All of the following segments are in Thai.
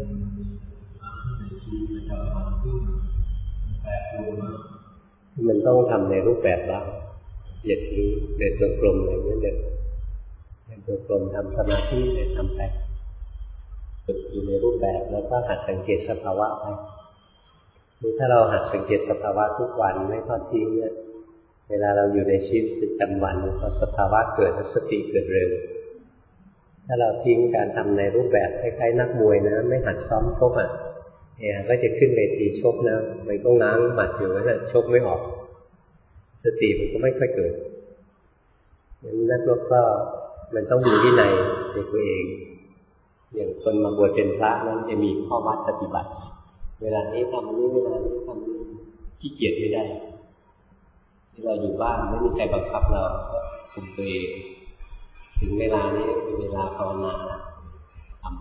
มันต้องทำในรูปแบบบ้างอย่าทิ้งเดินตัวกลมอะไรเงี้ยเดินตัวกลมทำสมาธิเลยทำไปฝึกอยู่ในรูปแบบแล้วก็หัดสังเกตสภาวะไปนี่ถ้าเราหัดสังเกตสภาวะทุกวันไม่ทอดทิ้งเนี่ยเวลาเราอยู่ในชีวิตประจำวันพอสภาวะเกิดสติเกิดเร็วถ้าเราทิ้งการทำในรูปแบบคล้ายๆนักมวยนะไม่หัดซ้อมชกเนี่ยก็จะขึ้นเวทีชกนะมันก็ง้างหมัดอยู่นั่นแหละชกไม่ออกสติมันก็ไม่ค่อยเกิดอย่างนักรบก็มันต้องมีวินัยในตัวเองอย่างคนมาบวชเป็นพระนั้นจะมีข้อวัดปฏิบัติเวลานี้ทำนี้เวลานี้ทำนี้ขี้เกียจไม่ได้ที่เราอยู่บ้านไม่มีใครบังคับเราคุมตัวเองถึงเวลานี้เป็นเวลาภาวนาทำ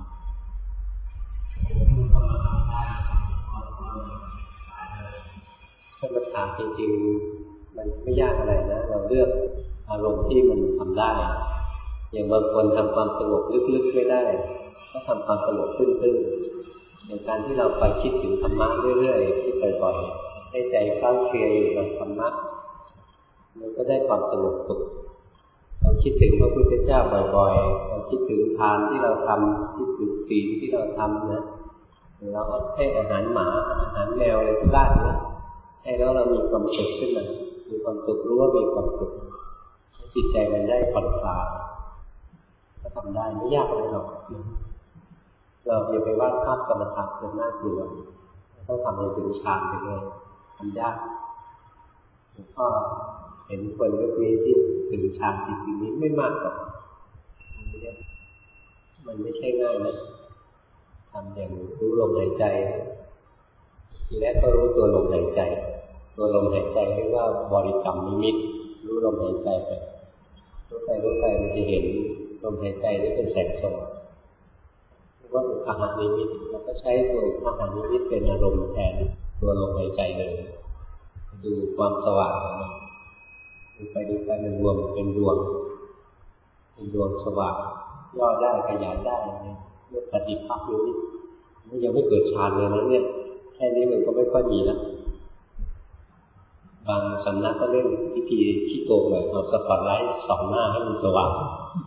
ถ้ามาถามจริงๆมันไม่ยากอะไรนะเราเลือกอารมณ์ที่มันทำได้อย่างบางคนทำความสงบลึกๆไม่ได้ก็ทำความสงบตื้นๆอย่างการที่เราไปคิดถึงธรรมะเรื่อยๆที่บ่อยๆให้ใจเข้าเคลียร์อยู่กับธรรมะมันก็ได้ความสงบสุขเราคิดถึงพระพุทธเจ้าบ่อยๆเราคิดถึงทานที่เราทำคิดถึงศีลที่เราทำนะเราก็ให้อาหารหมาอาหารแมวอะไรที่บ้านนะให้แล้วเรามีความสุขขึ้นมามีความสุขรู้ว่ามีความสุขจิตใจมันได้ผ่อนคลายก็ทำได้ไม่ยากเลยหรอกเราอย่าไปวาดภาพกรรมฐานจนน่ากลัวต้องทำให้ถึงฌานไปเลยทำยากหลวงพ่อเห็นคนยุคนี้ที่ถึงฌานจริงๆนี้ไม่มากหรอกมันไม่ใช่ง่ายนะทำอย่างรู้ลมหายใจทีแรกก็รู้ตัวลมหายใจตัวลมหายใจเรียกว่าบริกรรมนิมิตรู้ลมหายใจไปรู้ไปมันจะเห็นลมหายใจนี่เป็นแสงสว่างเรียกว่าอุปาหานิมิตเราก็ใช้ตัวอุปาหานิมิตเป็นอารมณ์แทนตัวลมหายใจเลยดูความสว่างของมันดูไปมันรวมเป็นดวงสว่างย่อได้ขยายได้เรียกปฏิภาคนิมิตมันยังไม่เกิดฌานเลยนะเนี่ยแค่นี้มันก็ไม่ค่อยมีแล้วบางสำนักก็เล่นพิธีขี้โกงเลยเอาสปอตไลท์ส่องหน้าให้มันสว่าง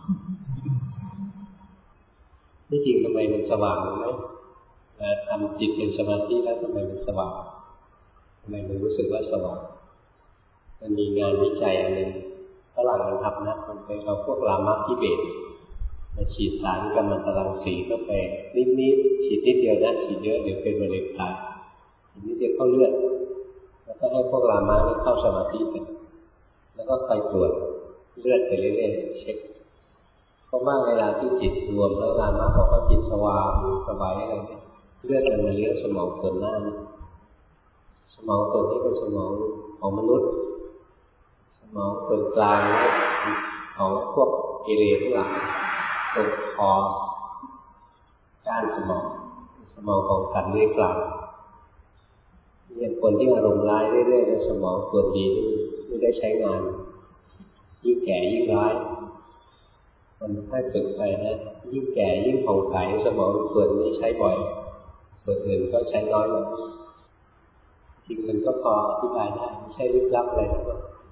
ที่จริงทำไมมันสว่างรู้ไหมทำจิตเป็นสมาธิแล้วทำไมมันสว่างทำไมมันรู้สึกว่าสว่างมันมีงานวิจัยอันหนึ่งฝรั่งมันทำนะมันไปเอาพวกลามะทิเบตมาฉีดสารกัมมันตรังสีเข้าไปนิดๆฉีดนิดเดียวนะฉีดเยอะเดี๋ยวเป็นมะเร็งตายฉีดนิดเดียวเข้าเลือดแล้วก็ให้พวกลามะนี่เข้าสมาธิกันแล้วก็คอยตรวจเลือดไปเรื่อยๆเช็คเพราะว่าเวลาที่จิตรวมแล้วลามะบอกว่าจิตสว่างสบายอะไรเนี่ยเลือดมันมาเลี้ยงสมองส่วนหน้าสมองส่วนนี้เป็นสมองของมนุษย์สมองส่วนกลางของพวกกิเลสทั้งหลายตรงคอก้านสมองของสัตว์เลื้อยคลานเนี่ยคนที่อารมณ์ร้ายเรื่อยๆในสมองส่วนดีไม่ได้ใช้งานยิ่งแก่ยิ่งร้ายมันค่อยฝึกไปนะยิ่งแก่ยิ่งผ่องใสสมองส่วนนี้ใช้บ่อยส่วนอื่นก็ใช้น้อยลงจริงมันก็พออธิบายได้ไม่ใช่ลึกลับอะไรหรอก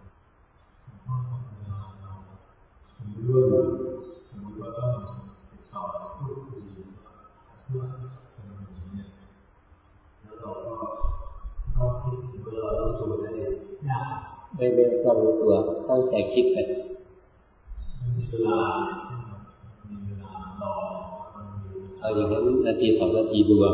เรื่องสมมติว่าต้องสอนพูดคุยเพื่อแล้วเราก็ต้องคิดถึงเราต้องตัวได้ยากไม่ต้องรู้ตัวตั้งใจคิดไปมีเวลารอเอาอย่างนั้นนาทีสองนาทีดูเอา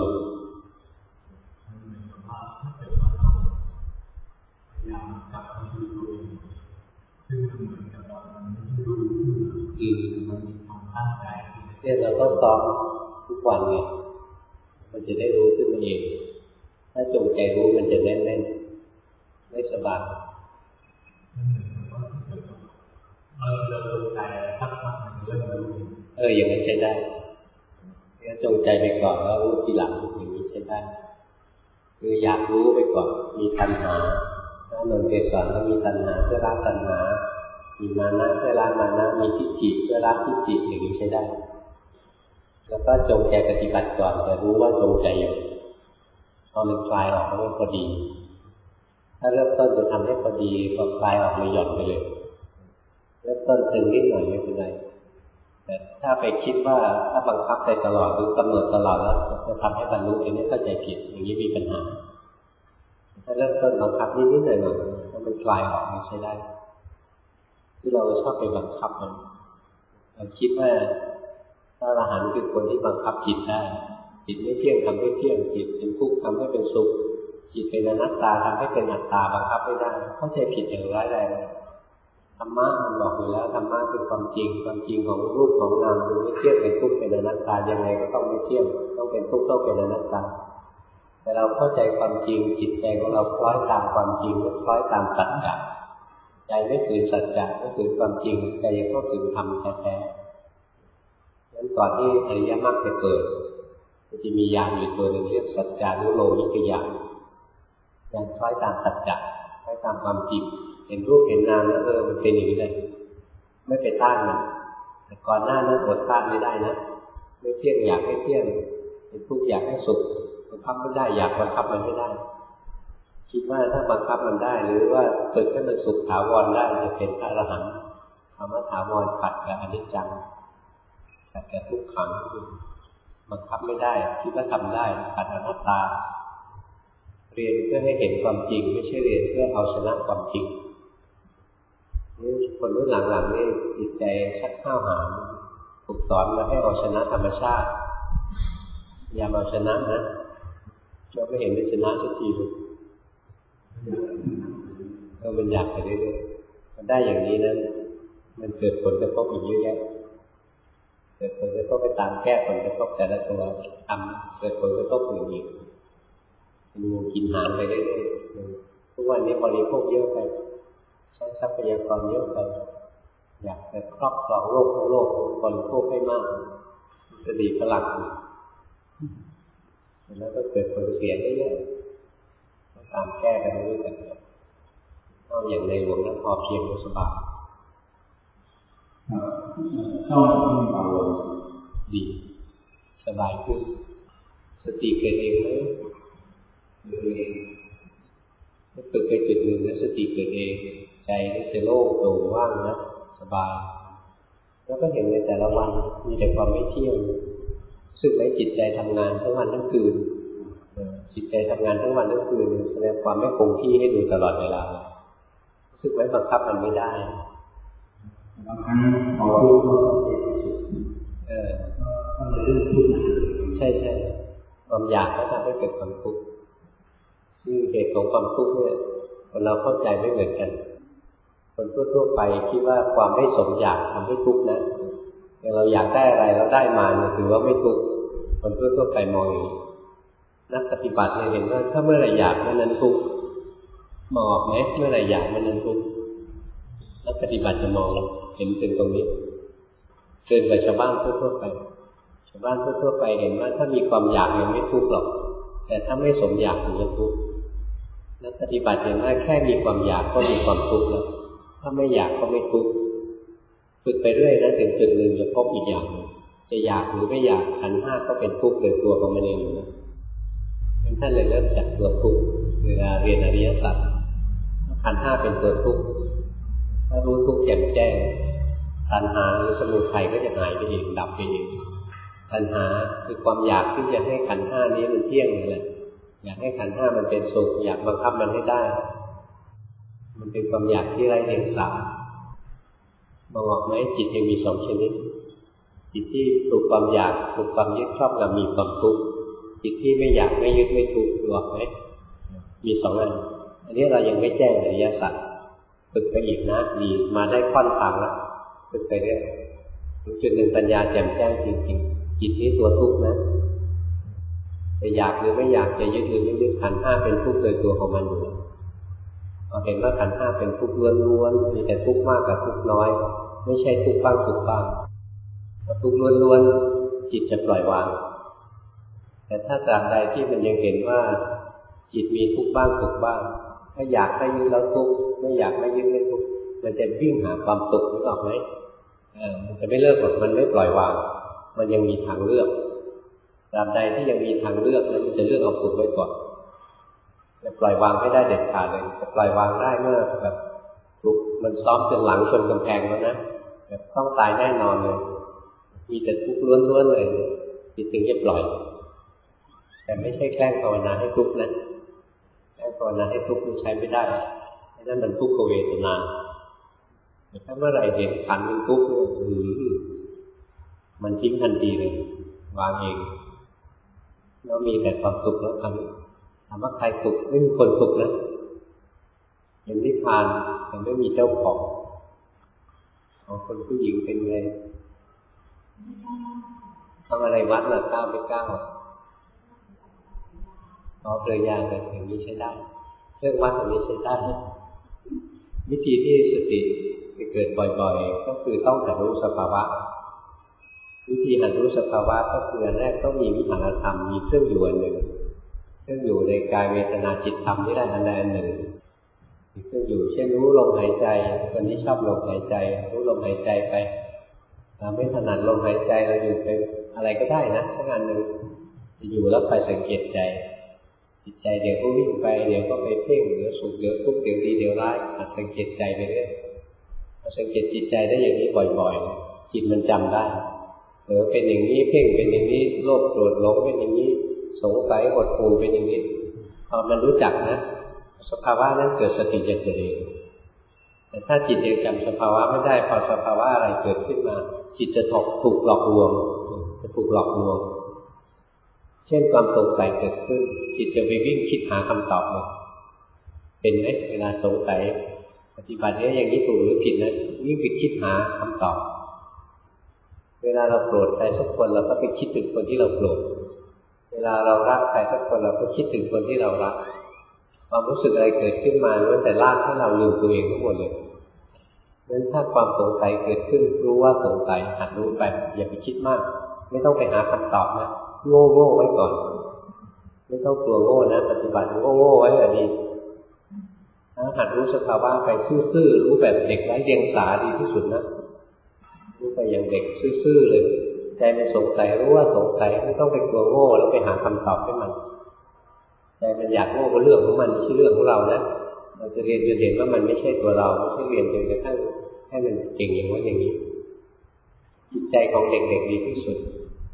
เนี่ยเราต้องซ้อมทุกวันไงมันจะได้รู้ขึ้นมาเองถ้าจงใจรู้มันจะแน่นๆไม่สบายเราจงใจพักมันเริ่มรู้อย่างนั้นใช้ได้ถ้าจงใจไปก่อนแล้วรู้ทีหลังอย่างนี้ใช้ได้คืออยากรู้ไปก่อนมีตัณหาถ้านนเกศรแล้วมีตัณหาเพื่อละตัณหามีมานะเพื่อละมานะมีทิฏฐิเพื่อละทิฏฐิอย่างนี้ใช้ได้แล้วก็จงใจปฏิบัติก่อนจะรู้ว่าจงใจอยู่พอมันคลายออกมันพอดีถ้าเริ่มต้นจะทำให้พอดีพอคลายออกมันหย่อนไปเลยเริ่มต้นตึงนิดหน่อยไม่เป็นไรแต่ถ้าไปคิดว่าถ้าบังคับไปตลอดหรือกำหนดตลอดแล้วจะทำให้บรรลุอันนี้เข้าใจผิดอย่างนี้มีปัญหาถ้าเริ่มต้นบังคับนิดๆหน่อยๆถ้ามันคลายออกมันใช้ได้ที่เราชอบไปบังคับมันเราคิดว่าพระอรหันต์คือคนที่บังคับจิตได้จิตไม่เที่ยงทำให้เที่ยงจิตเป็นทุกข์ทำให้เป็นสุขจิตเป็นอนัตตาทำให้เป็นอัตตาบังคับไม่ได้เข้าใจผิดอย่างร้ายแรงธรรมะมันบอกอยู่แล้วธรรมะคือความจริงความจริงของรูปของนามคือไม่เที่ยงเป็นทุกข์เป็นอนัตตายังไงก็ต้องไม่เที่ยงต้องเป็นทุกข์ต้องเป็นอนัตตาแต่เราเข้าใจความจริงจิตใจของเราคล้อยตามความจริงคล้อยตามสัจจะใจไม่ถือสัจจะไม่ถือความจริงใจก็ถือธรรมแท้ๆงั้นก่อนที่อริยมรรคจะเกิดมันจะมีญาณอยู่ตัวหนึ่งเรียกสัจจานุโลมิกญาณยังคล้อยตามสัจจะคล้อยตามความจริงเห็นรูปเห็นนามแล้วมันเป็นอย่างนี้เลยไม่ไปต้านมันแต่ก่อนหน้านั้นอดต้านไม่ได้นะไม่เที่ยงอยากให้เที่ยงเป็นทุกข์อยากให้สุขบังคับไม่ได้อยากบังคับมันไม่ได้คิดว่าถ้าบังคับมันได้หรือว่าฝึกให้มันสุขถาวรได้จะเป็นพระอรหันต์คำว่าถาวรขัดกับอนิจจังขัดกับทุกขังบังคับไม่ได้คิดว่าทำได้ขัดอนัตตาเรียนเพื่อให้เห็นความจริงไม่ใช่เรียนเพื่อเอาชนะความจริงนี่คนรุ่นหลังๆนี่จิตใจชักข้าวหามถูกสอนมาให้เอาชนะธรรมชาติอย่าเอาชนะนะเราไม่เห็นเป็นชนะสักทีเลยมันอยากไปเรื่อยๆมันได้อย่างนี้นั้นมันเกิดผลกระทบอีกเยอะแยะเกิดผลกระทบไปตามแก้ผลกระทบแต่ละตัวทำเกิดผลกระทบอื่นอีกดูกินหางไปเรื่อยๆทุกวันนี้บริโภคเยอะไปใช้ทรัพยากรเยอะไปอยากจะครอบครองโลกทั้งโลกบริโภคให้มากจะดีพลังแล้วก็เกิดผลเสียเรื่อยๆตามแก้กันเรื่อยๆเอาอย่างในหลวงนั้นพอเพียงสบายเข้าที่อารมณ์ดีสบายขึ้นสติเกิดเองไหมถ้าฝึกไปจุดหนึ่งแล้วสติเกิดเองใจก็จะโล่งโปร่งว่างนะสบายแล้วก็เห็นในแต่ละวันมีแต่ความไม่เที่ยงสึกไหมจิตใจทำงานทั้งวันทั้งคืนจิตใจทำงานทั้งวันทั้งคืนแสดงความไม่คงที่ให้ดูตลอดเวลาสึกไหมบังคับมันไม่ได้บางครั้งพอพูดก็เลยเรื่องทุกข์ใช่ใช่ความอยากก็ทำให้เกิดความทุกข์ที่เหตุของความทุกข์เนี่ยคนเราเข้าใจไม่เหมือนกันคนทั่วไปคิดว่าความไม่สมอยากทำให้ทุกข์นะแต่เราอยากได้อะไรเราได้มาเนี่ยถือว่าไม่ทุกข์คนทั่วไปมองอย่างนี้นักปฏิบัติเนี่ยเห็นว่าถ้าเมื่อไรอยากเมื่อนั้นทุกข์มองออกไหมเมื่อไรอยากเมื่อนั้นทุกข์นักปฏิบัติจะมองเห็นถึงตรงนี้เกินกว่าชาวบ้านทั่วไปชาวบ้านทั่วไปเห็นว่าถ้ามีความอยากยังไม่ทุกข์หรอกแต่ถ้าไม่สมอยากถึงจะทุกข์นักปฏิบัติเห็นว่าแค่มีความอยากก็มีความทุกข์แล้วถ้าไม่อยากก็ไม่ทุกข์ฝึกไปเรื่อยนะถึงจุดหนึ่งจะพบอีกอย่างจะอยากหรือไม่อยากขันธ์ห้าก็เป็นทุกข์โดยตัวของมันเองนะท่านเลยเริ่มจากตัวทุกข์เวลาเรียนอริยสัจขันธ์ห้าเป็นตัวทุกข์ถ้ารู้ทุกข์แจ่มแจ้งตัณหาหรือสมุทัยก็จะหายไปเองดับไปเองตัณหาคือความอยากที่จะให้ขันธ์ห้านี้มันเที่ยงนี่แหละอยากให้ขันธ์ห้ามันเป็นสุขอยากบังคับมันให้ได้มันเป็นความอยากที่ไร้เดียงสามองออกไหมจิตยังมีสองชนิดจิตที่ถูกความอยากถูกความยึดครอบงำมีความทุกข์จิตที่ไม่อยากไม่ยึดไม่ทุกข์รู้ไหมมีสองอันนี้เรายังไม่แจ้งอริยสัจฝึกไปอีกนะดีมาได้ค่อนทางแล้วฝึกไปเรื่อยถึงจุดหนึ่งปัญญาแจ่มแจ้งจริงๆจิตนี้ตัวทุกข์นะจะอยากหรือไม่อยากจะยึดหรือไม่ยึดขันธ์ห้าเป็นทุกข์โดยตัวของมันอยู่เราเห็นว่าขันธ์ห้าเป็นทุกข์ล้วนๆมีแต่ทุกข์มากกับทุกข์น้อยไม่ใช่ทุกข์บ้างทุกข์บ้างทุกข์ล้วนๆจิตจะปล่อยวางแต่ถ้าตราบใดที่มันยังเห็นว่าจิตมีทุกข์บ้างทุกข์บ้างถ้าอยากไม่ยึดแล้วทุกข์ไม่อยากไม่ยึดไม่ทุกข์มันจะวิ่งหาความสุขนึกออกไหมมันจะไม่เลิกหรอกมันไม่ปล่อยวางมันยังมีทางเลือกตราบใดที่ยังมีทางเลือกนั้นมันจะเลือกเอาสุขไว้ก่อนจะปล่อยวางไม่ได้เด็ดขาดเลยจะปล่อยวางได้เมื่อแบบถูกมันซ้อมจนหลังชนกำแพงแล้วนะแบบต้องตายแน่นอนเลยมีแต่ทุกข์ล้วนๆเลยจิตถึงจะปล่อยแต่ไม่ใช่แกล้งภาวนาให้ทุกข์นะแกล้งภาวนาให้ทุกข์มันใช้ไม่ได้นั่นมันทุกขเวทนาแต่ถ้าเมื่อไหร่เห็นขันธ์เป็นทุกข์มันทิ้งทันทีเลยวางเองแล้วมีแต่ความสุขแล้วถามว่าใครสุขไม่มีคนสุขนะเห็นนิพพานแต่ไม่มีเจ้าของคนผู้หญิงเป็นไงทำอะไรวัดล่ะก้าวไม่ก้าวเปลือยยางแบบอย่างนี้ใช้ได้เรื่องวัดแบบนี้ใช้ได้วิธีที่สติจะเกิดบ่อยๆก็คือต้องหัดรู้สภาวะวิธีหัดรู้สภาวะก็คืออันแรกต้องมีวิหารธรรมมีเครื่องอยู่อันหนึ่งเครื่องอยู่ในกายเวทนาจิตธรรมที่ได้อันใดอันหนึ่งมีเครื่องอยู่เช่นรู้ลมหายใจคนที่ชอบลมหายใจรู้ลมหายใจไปไม่ถนัดลมหายใจเราอยู่เป็นอะไรก็ได้นะสักอันหนึ่งจะอยู่แล้วไปสังเกตใจจิตใจเดี๋ยวก็วิ่งไปเดี๋ยวก็ไปเพ่งเดี๋ยวสุขเดี๋ยวทุกข์เดี๋ยวดีเดี๋ยวร้ายหัดสังเกตใจไปเรื่อยพอสังเกตจิตใจได้อย่างนี้บ่อยๆจิตมันจำได้เป็นอย่างนี้เพ่งเป็นอย่างนี้โลภโกรธหลงเป็นอย่างนี้สงสัยหดหู่เป็นอย่างนี้พอมันรู้จักนะสภาวะนั้นเกิดสติจะเกิดเองแต่ถ้าจิตยังจำสภาวะไม่ได้พอสภาวะอะไรเกิดขึ้นมาจิตจะถูกหลอกลวงจะถูกหลอกลวงเช่นความสงสัยเกิดขึ้นจิตจะไปวิ่งคิดหาคำตอบเลยเป็นไหมเวลาสงสัยปฏิบัตินี้อย่างนี้ถูกหรือผิดนะวิ่งไปคิดหาคำตอบเวลาเราโกรธใครสักคนเราก็ไปคิดถึงคนที่เราโกรธเวลาเรารักใครสักคนเราก็คิดถึงคนที่เรารักความรู้สึกอะไรเกิดขึ้นมาล้วนแต่ลากให้เราลืมตัวเองทั้งหมดเลยงั้นถ้าความสงสัยเกิดขึ้นรู้ว่าสงสัยหัดรู้ไปอย่าไปคิดมากไม่ต้องไปหาคำตอบนะโง่ไว้ก่อนไม่ต้องกลัวโง่นะปฏิบัติโง่ไว้แบบนี้หัดรู้สภาวะไปซื่อๆรู้แบบเด็กไร้เดียงสาดีที่สุดนะรู้ไปอย่างเด็กซื่อๆเลยใจมันสงสัยรู้ว่าสงสัยไม่ต้องไปกลัวโง่แล้วไปหาคำตอบให้มันใจมันอยากโง่ก็เรื่องของมันไม่ใช่เรื่องของเรานะเราจะเรียนจนเห็นว่ามันไม่ใช่ตัวเราไม่ใช่เรียนจนกระทั่งให้มันเก่งอย่างว่าอย่างนี้จิตใจของเด็กๆดีที่สุด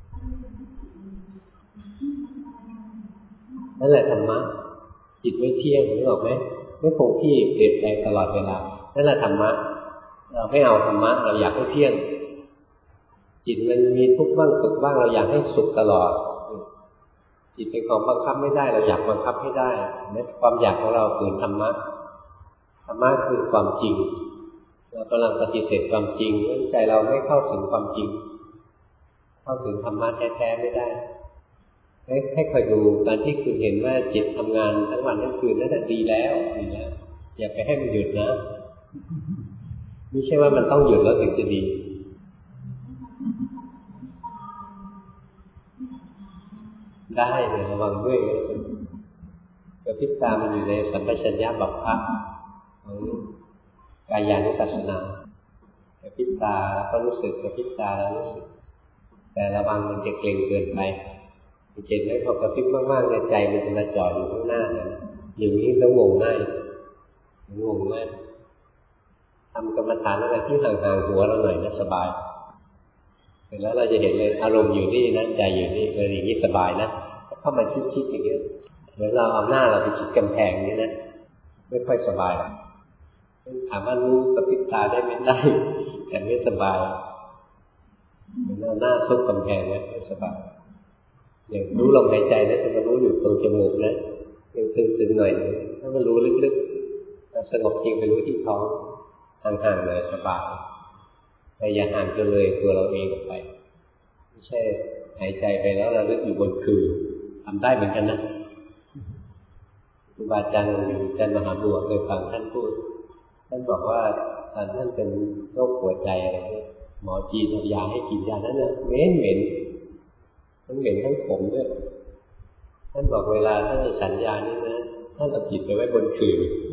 นั่นแหละธรรมะจิตไม่เที่ยงนึกออกไหมไม่คงที่เปลี่ยนแปลงตลอดเวลานั่นแหละธรรมะเราไม่เอาธรรมะเราอยากให้เที่ยงจิตมันมีทุกข์บ้างสุขบ้างเราอยากให้สุขตลอดจิตเป็นของบังคับไม่ได้เราอยากบังคับให้ได้นั่นความอยากของเราคือธรรมะธรรมะคือความจริงเรากำลังปฏิเสธความจริงเนื่องใจเราไม่เข้าถึงความจริงเข้าถึงธรรมะแท้ๆไม่ได้ให้คอยดูการที่คุณเห็นว่าจิตทำงานทั้งวันทั้งคืนนั่นดีแล้วอย่าไปให้มันหยุดนะไม่ใช่ว่ามันต้องหยุดแล้วถึงจะดีได้เลยระวังด้วยกระพริบตามันอยู่ในสัมปชัญญะบัพพะของกายานุปัสสนากระพริบตาก็รู้สึกกระพริบตาแล้วรู้สึกแต่ระวังมันจะเกร็งเกินไปเห็นไหมพอกระพริบมากๆในใจมันจะมาจ่ออยู่ข้างหน้าเนี่ยอย่างนี้แล้วงงง่ายงงมากทำกรรมฐานอะไรที่ห่างๆหัวเราหน่อยนะสบายเสร็จแล้วเราจะเห็นเลยอารมณ์อยู่นี่นะใจอยู่นี่อย่างนี้สบายนะเข้ามาคิดอย่างเงี้ยเหมือนเราเอาหน้าเราไปคิดกำแพงนี่นะไม่ค่อยสบายถามว่ารู้กระพริบตาได้ไหมได้แต่ไม่สบายเหมือนเอาหน้าซุกกำแพงนะไม่สบายอย่างรู้ลมหายใจนะจะมารู้อยู่ตรงจมูกนะยังตึงๆหน่อยถ้ามันรู้ลึกๆสงบจริงไปรู้ที่ท้องห่างๆเลยสบายแต่อย่าห่างจนเลยตัวเราเองออกไปไม่ใช่หายใจไปแล้วเราลึกอยู่บนคือทำได้เหมือนกันนะครูบาอาจารย์มหาบัวเคยฟังท่านพูดท่านบอกว่าตอนท่านเป็นโรคหัวใจอะไรเนี่ยหมอจีนเอายาให้กินยานั้นเนี่ยเหม็นทั้งเหม็นทั้งขมด้วยท่านบอกเวลาท่านจะฉันยานี่นะท่านเอาจิตไปไว้บนคือ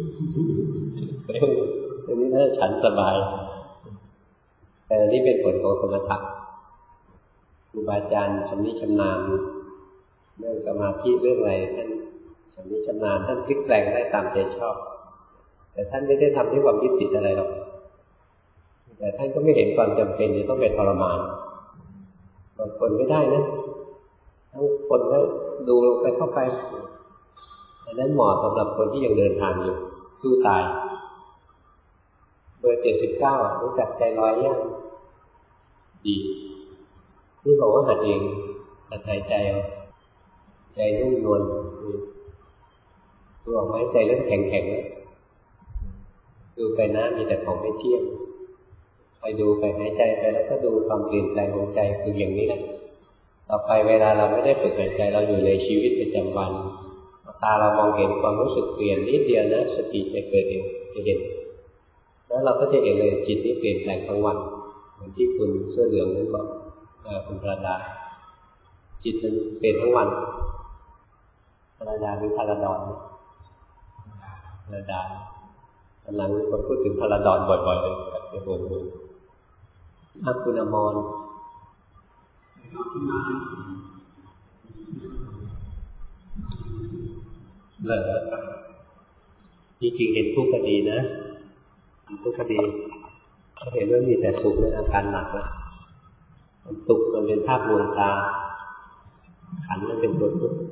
อันนี้ท่านฉันสบายแต่นี่เป็นผลของสมถะรูบาอาจารย์ชำนิชำนาญเรื่องสมาธิเรื่องอะไรท่านชำนิชำนาญท่านพลิกแปลงได้ตามใจชอบแต่ท่านไม่ได้ทำด้วยความยึดติดอะไรหรอกแต่ท่านก็ไม่เห็นความจำเป็นจะต้องไปทรมานบางคนไม่ได้นะทั้งคนก็ดูไปเข้าไปอันนั้นเหมาะสำหรับคนที่ยังเดินทางอยู่สู้ตายเบอร์79รู้จักใจลอยยังดีนี่บอกว่าหัดเองหัดหายใจเอาใจนุ่มนวลดูออกไหมใจเริ่มแข็งๆดูไปนะมีแต่ของไม่เที่ยงคอยดูไปหายใจไปแล้วก็ดูความเปลี่ยนแปลงของใจคืออย่างนี้แหละต่อไปเวลาเราไม่ได้ฝึกหายใจเราอยู่ในชีวิตประจำวันตาเรามองเห็นความรู้สึกเปลี่ยนนิดเดียวนะสติจะเกิดเองจะเห็นแล้วเราก็จะเห็นเลยจิตที่เปลี่ยนแปลงทั้งวันเหมือนที่คุณเสื้อเหลืองนั้นบอกคุณพระดาจิตมันเปลี่ยนทั้งวันพระดาหรือพระดอนพระดาตอนหลังมีคนพูดถึงพระดอนบ่อยๆเลยกับเจ้าโบมือคุณอมรจริงๆเห็นทุกข์ก็ดีนะทุกข์ก็ดีเห็นว่ามีแต่สุขในอาการหนักแล้วสุขมันเป็นภาพลวงตาขันธ์มันเป็นตัวทุกข์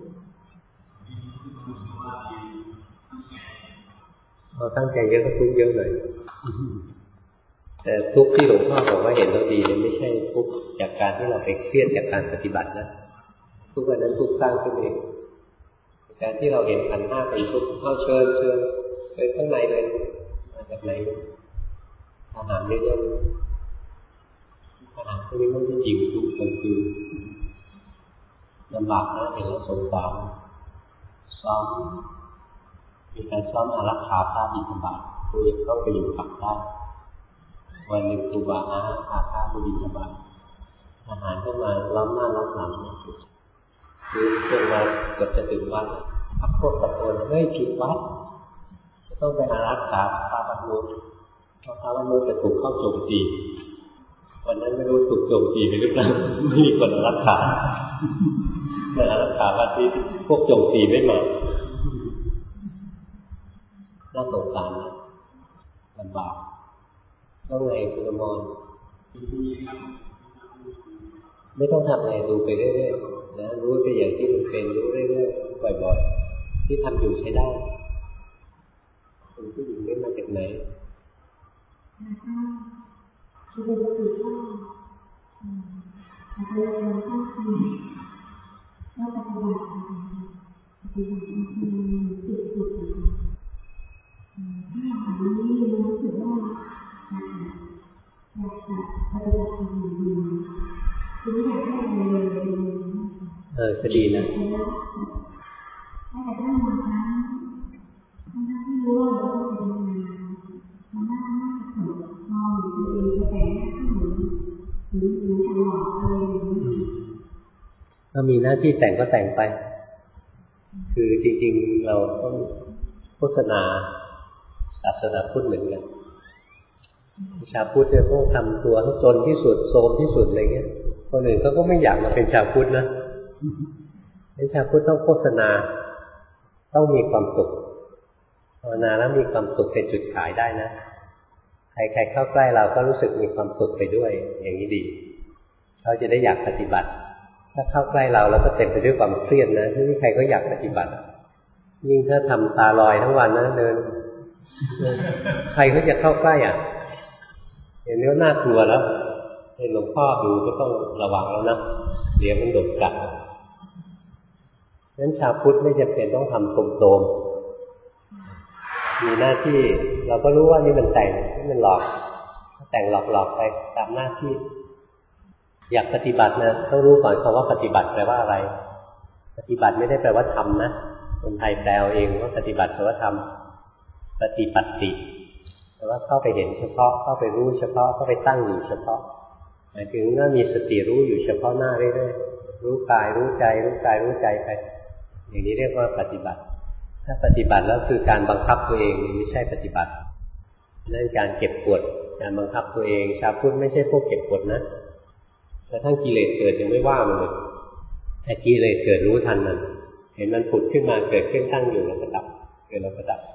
เราตั้งใจเยอะก็ทุกข์เยอะหน่อยแต่ทุกข์ที่หลวงพ่อบอกว่าเห็นแล้วดีเนี่ยไม่ใช่ทุกข์จากการที่เราไปเครียดจากการปฏิบัตินะทุกข์อันนั้นทุกข์สร้างขึ้นเองการที่เราเห็นขันธ์ห้าเป็นทุกข์เอาเชิญเลยข้างในเลยมาจากไหนอาหารเยอะๆอาหารพวกนี้มันจะหิวทุกข์กันคือลำบากนะเห็นแล้วสงสารซ้อมมีการซ้อมอารักขาพระบิณฑบาตผู้ยังต้องไปอยู่ปักได้วันหนึ่งครูบาอาพาพระไปบิณฑบาตอาหารเข้ามาล้อมหน้าล้อมหลังคือจนมาเกือบจะถึงวัดพักพวกตะโกนเฮ้ยผิดวัดต้องไปอารักขาพระบรรลุเพราะพระบรรลุจะถูกเข้าโจมตีวันนั้นไม่รู้ถูกโจมตีไปหรือเปล่าไม่มีคนอารักขาแต่อารักขาวัดที่พวกโจมตีไม่มาน่าสงสารนะลำบากต้องไงคุณอมรไม่ต้องทำอะไรดูไปเรื่อยๆนะรู้ไปอย่างที่มันเป็นรู้เรื่อยๆบ่อยๆที่ทำอยู่ใช้ได้คุณผู้หญิงได้มาจากไหนคือเป็นปกติว่าอาจารย์ต้องทำว่าปฏิบัติติดสุดถ้าอย่างนี้รู้สึกว่าอยากจะปฏิบัติอย่างดีคืออยากให้เลยจะดีนะถ้าแต่ถ้าบางครั้งที่รู้ว่าเราต้องเป็นยังไงมันน่าจะถูกมองอยู่ตัวเองแต่หน้าที่หรือตลอดอะไรอย่างนี้ถ้ามีหน้าที่แต่งก็แต่งไปคือจริงๆเราต้องโฆษณาศาสนาพุทธเหมือนกันชาวพุทธเนี่ยพวกทำตัวให้จนที่สุดโทรมที่สุดอะไรเงี้ยคนอื่นเขาก็ไม่อยากมาเป็นชาวพุทธนะเป็นชาวพุทธต้องโฆษณาต้องมีความสุขภาวนาแล้วมีความสุขเป็นจุดขายได้นะใครๆเข้าใกล้เราก็รู้สึกมีความสุขไปด้วยอย่างนี้ดีเขาจะได้อยากปฏิบัติถ้าเข้าใกล้เราแล้วก็เต็มไปด้วยความเครียดนะไม่มีใครก็อยากปฏิบัติยิ่งถ้าทำตาลอยทั้งวันนะเดินใครก็จะเข้าใกล้เห็นแล้วน่ากลัวแล้วให้หลวงพ่อดูก็ต้องระวังแล้วนะเดี๋ยวมันโดดกัดงั้นชาวพุทธไม่จำเป็นต้องทำโตมๆมีหน้าที่เราก็รู้ว่านี่มันแต่งนี่มันหลอกแต่งหลอกๆไปตามหน้าที่อยากปฏิบัตินะต้องรู้ก่อนคำว่าปฏิบัติแปลว่าอะไรปฏิบัติไม่ได้แปลว่าทำนะคนไทยแปลเองว่าปฏิบัติแปลว่าทำปฏิบัติแปลว่าเข้าไปเห็นเฉพาะเข้าไปรู้เฉพาะเข้าไปตั้งอยู่เฉพาะหมายถึงว่ามีสติรู้อยู่เฉพาะหน้าเรื่อยๆรู้กายรู้ใจรู้กายรู้ใจไปอย่างนี้เรียกว่าปฏิบัติถ้าปฏิบัติแล้วคือการบังคับตัวเองไม่ใช่ปฏิบัตินั่นการเก็บกดการบังคับตัวเองชาวพุทธไม่ใช่พวกเก็บกดนะชแต่ทั้งกิเลสเกิดยังไม่ว่ามันเลยแต่กิเลสเกิดรู้ทันมันเห็นมันผุดขึ้นมาเกิดขึ้นตั้งอยู่แล้วก็ดับเกิดแล้วก็ดับ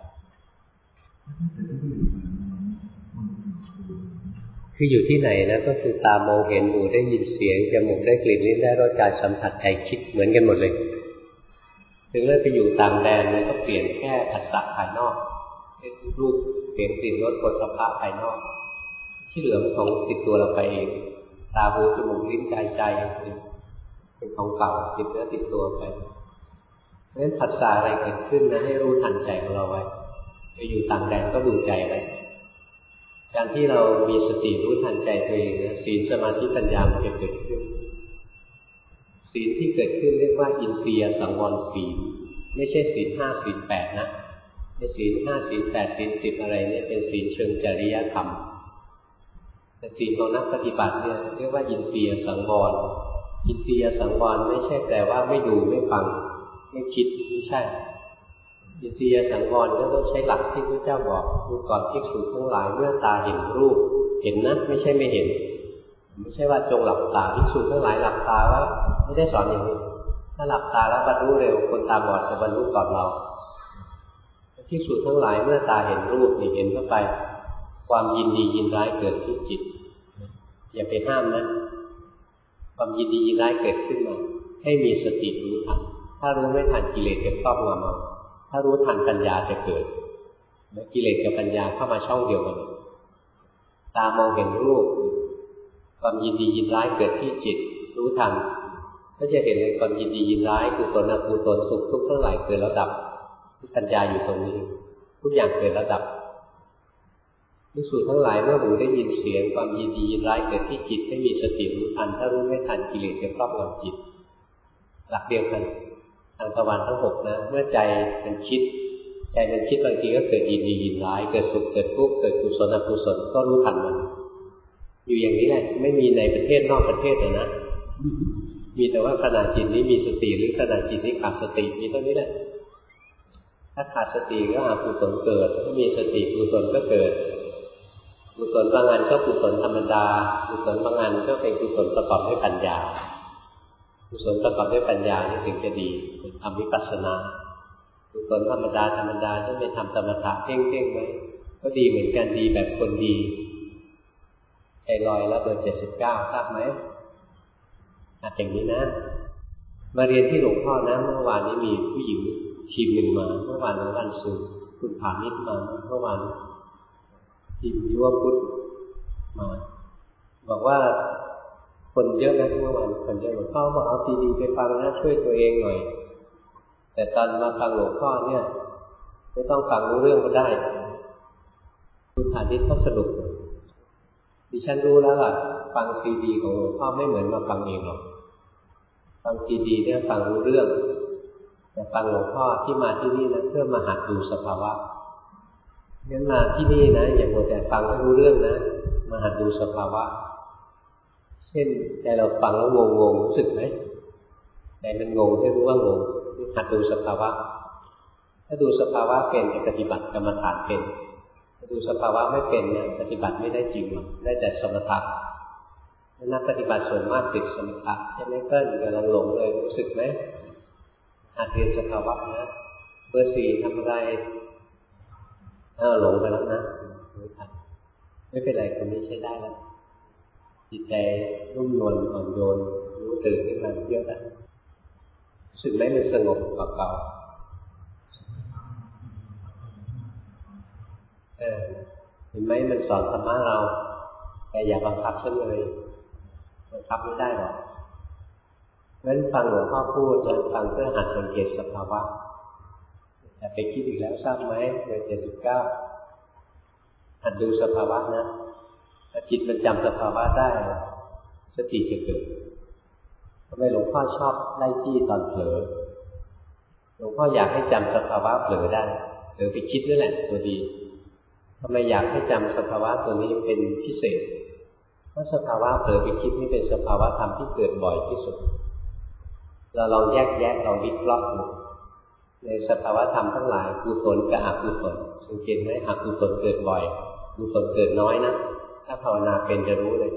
คืออยู่ที่ไหนนะก็คือตามองเห็นหูได้ยินเสียงจมูกได้กลิ่นลิ้นได้รสกายสัมผัสใจคิดเหมือนกันหมดเลยถึงเลือกไปอยู่ต่างแดนมันก็เปลี่ยนแค่ผัสสะภายนอกรูปเสียงกลิ่นรสโผฏฐัพพะภายนอกที่เหลือเป็นของติดตัวเราไปเองตาหูจมูกลิ้นกายใจเป็นของเก่าติดเนื้อติดตัวไปเพราะฉะนั้นผัสสะอะไรเกิดขึ้นนะให้รู้ทันใจของเราไว้ไปอยู่ต่างแดนก็ดูใจไว้การที่เรามีสติรู้ทันใจตัวเองนะศีลสมาธิปัญญามันจะเกิดขึ้นศีลที่เกิดขึ้นเรียกว่าอินทรียสังวรศีลไม่ใช่ศีล 5 ศีล 8นะในศีล 5 ศีล 8 ศีล 10อะไรเนี่ยเป็นศีลเชิงจริยธรรมแต่ศีลของนักปฏิบัติเนี่ยเรียกว่าอินทรียสังวรอินทรียสังวรไม่ใช่แปลว่าไม่ดูไม่ฟังไม่คิดไม่ใช่อินทรียสังวรก็ต้องใช้หลักที่พระเจ้าบอกดูก่อนภิกษุทั้งหลายเมื่อตาเห็นรูปเห็นนะไม่ใช่ไม่เห็นไม่ใช่ว่าจงหลับตาภิกษุทั้งหลายหลับตาไว้ไม่ได้สอนอย่างนี้ถ้าหลับตาแล้วบรรลุเร็วคนตาบอดจะบรรลุก่อนเราภิกษุทั้งหลายเมื่อตาเห็นรูปนี่เห็นเข้าไปความยินดียินร้ายเกิดที่จิตอย่าไปห้ามนะความยินดียินร้ายเกิดขึ้นมาให้มีสติรู้ทันถ้ารู้ไม่ทันกิเลสจะครอบงำเราถ้ารู้ทันปัญญาจะเกิดและกิเลสกับปัญญาเข้ามาช่องเดียวกันตามองเห็นรูปความยินดียินร้ายเกิดที่จิตรู้ทันก็จะเห็นเลยความยินดียินร้ายกุศลอกุศลสุขทุกข์ทั้งหลายเกิดแล้วดับปัญญาอยู่ตรงนี้ทุกอย่างเกิดแล้วดับภิกษุทั้งหลายเมื่อหูได้ยินเสียงความยินดียินร้ายเกิดที่จิตให้มีสติรู้ทันถ้ารู้ไม่ทันกิเลสจะครอบงำจิตหลักเดียวกันทางทวารทั้ง 6นะเมื่อใจมันคิดบางทีก็เกิดยินดียินร้ายเกิดสุขเกิดทุกข์เกิดกุศลอกุศลก็รู้ทันมันอยู่อย่างนี้แหละไม่มีในประเทศนอกประเทศนะมีแต่ว่าขณะจิตนี้มีสติหรือขณะจิตนี้ขาดสติมีเท่านี้แหละถ้าขาดสติก็อกุศลเกิดถ้ามีสติกุศลก็เกิดกุศลบางอันก็กุศลธรรมดากุศลบางอันก็เป็นกุศลประกอบด้วยปัญญากุศลประกอบด้วยปัญญานี่ถึงจะดีทำวิปัสสนากุศลธรรมดาที่ไม่ทำสมถะเพ่งๆไว้ก็ดีเหมือนกันดีแบบคนดีใจลอยแล้วเบอร์79ทราบไหมอย่างนี้นะมาเรียนที่หลวงพ่อนะเมื่อวานนี้มีผู้หญิงทีมหนึ่งมาเมื่อวานวันศุกร์คุณผานิชมาเมื่อวานทีมยุวพุทธมาบอกว่าคนเยอะนะเมื่อวานคนเยอะหลวงพ่อบอกเอาซีดีไปฟังนะช่วยตัวเองหน่อยแต่ตอนมาฟังหลวงพ่อเนี่ยไม่ต้องฟังรู้เรื่องก็ได้คุณผานิชเขาสรุปดิฉันรู้แล้วล่ะฟังซีดีของหลวงพ่อไม่เหมือนมาฟังเองหรอกฟังซีดีเนี่ยฟังรู้เรื่องแต่ฟังหลวงพ่อที่มาที่นี่นะเพื่อมาหัดดูสภาวะงั้นมาที่นี่นะอย่ามัวแต่ฟังไม่รู้เรื่องนะมาหัดดูสภาวะเช่นใจเราฟังแล้วงงรู้สึกไหมใจมันงงให้รู้ว่างงหัดดูสภาวะถ้าดูสภาวะเป็นจะปฏิบัติกรรมฐานเป็นถ้าดูสภาวะไม่เป็นเนี่ยปฏิบัติไม่ได้จริงหรอกได้แต่สมถะนักปฏิบัติส่วนมากติดสมถะใช่ไหมเพื่อนกำลังหลงเลยรู้สึกไหมหัดเรียนสภาวะนะเบอร์ 4ทำอะไรหลงไปแล้วนะไม่เป็นไรคนนี้ใช้ได้แล้วจิตใจนุ่มนวลอ่อนโยนรู้ตื่นขึ้นมาเยอะแล้วรู้สึกไหมมันสงบกว่าเก่าเห็นไหมมันสอนธรรมะเราแต่อย่าบังคับฉันเลยบังคับไม่ได้หรอกเพราะฉะนั้นฟังหลวงพ่อพูดแล้วฟังเพื่อหัดสังเกตสภาวะอย่าไปคิดอีกแล้วทราบไหมเบอร์ 79หัดดูสภาวะนะถ้าจิตมันจำสภาวะได้สติจะเกิดทำไมหลวงพ่อชอบไล่จี้ตอนเผลอหลวงพ่ออยากให้จำสภาวะเผลอได้เผลอไปคิดนั่นแหละตัวดีทำไมอยากให้จำสภาวะตัวนี้เป็นพิเศษเพราะสภาวะเผลอไปคิดนี่เป็นสภาวะธรรมที่เกิดบ่อยที่สุดเราลองแยกแยะลองวิเคราะห์ดูในสภาวะธรรมทั้งหลายกุศลกับอกุศลสังเกตไหมอกุศลเกิดบ่อยกุศลเกิดน้อยนะถ้าภาวนาเป็นจะรู้เลย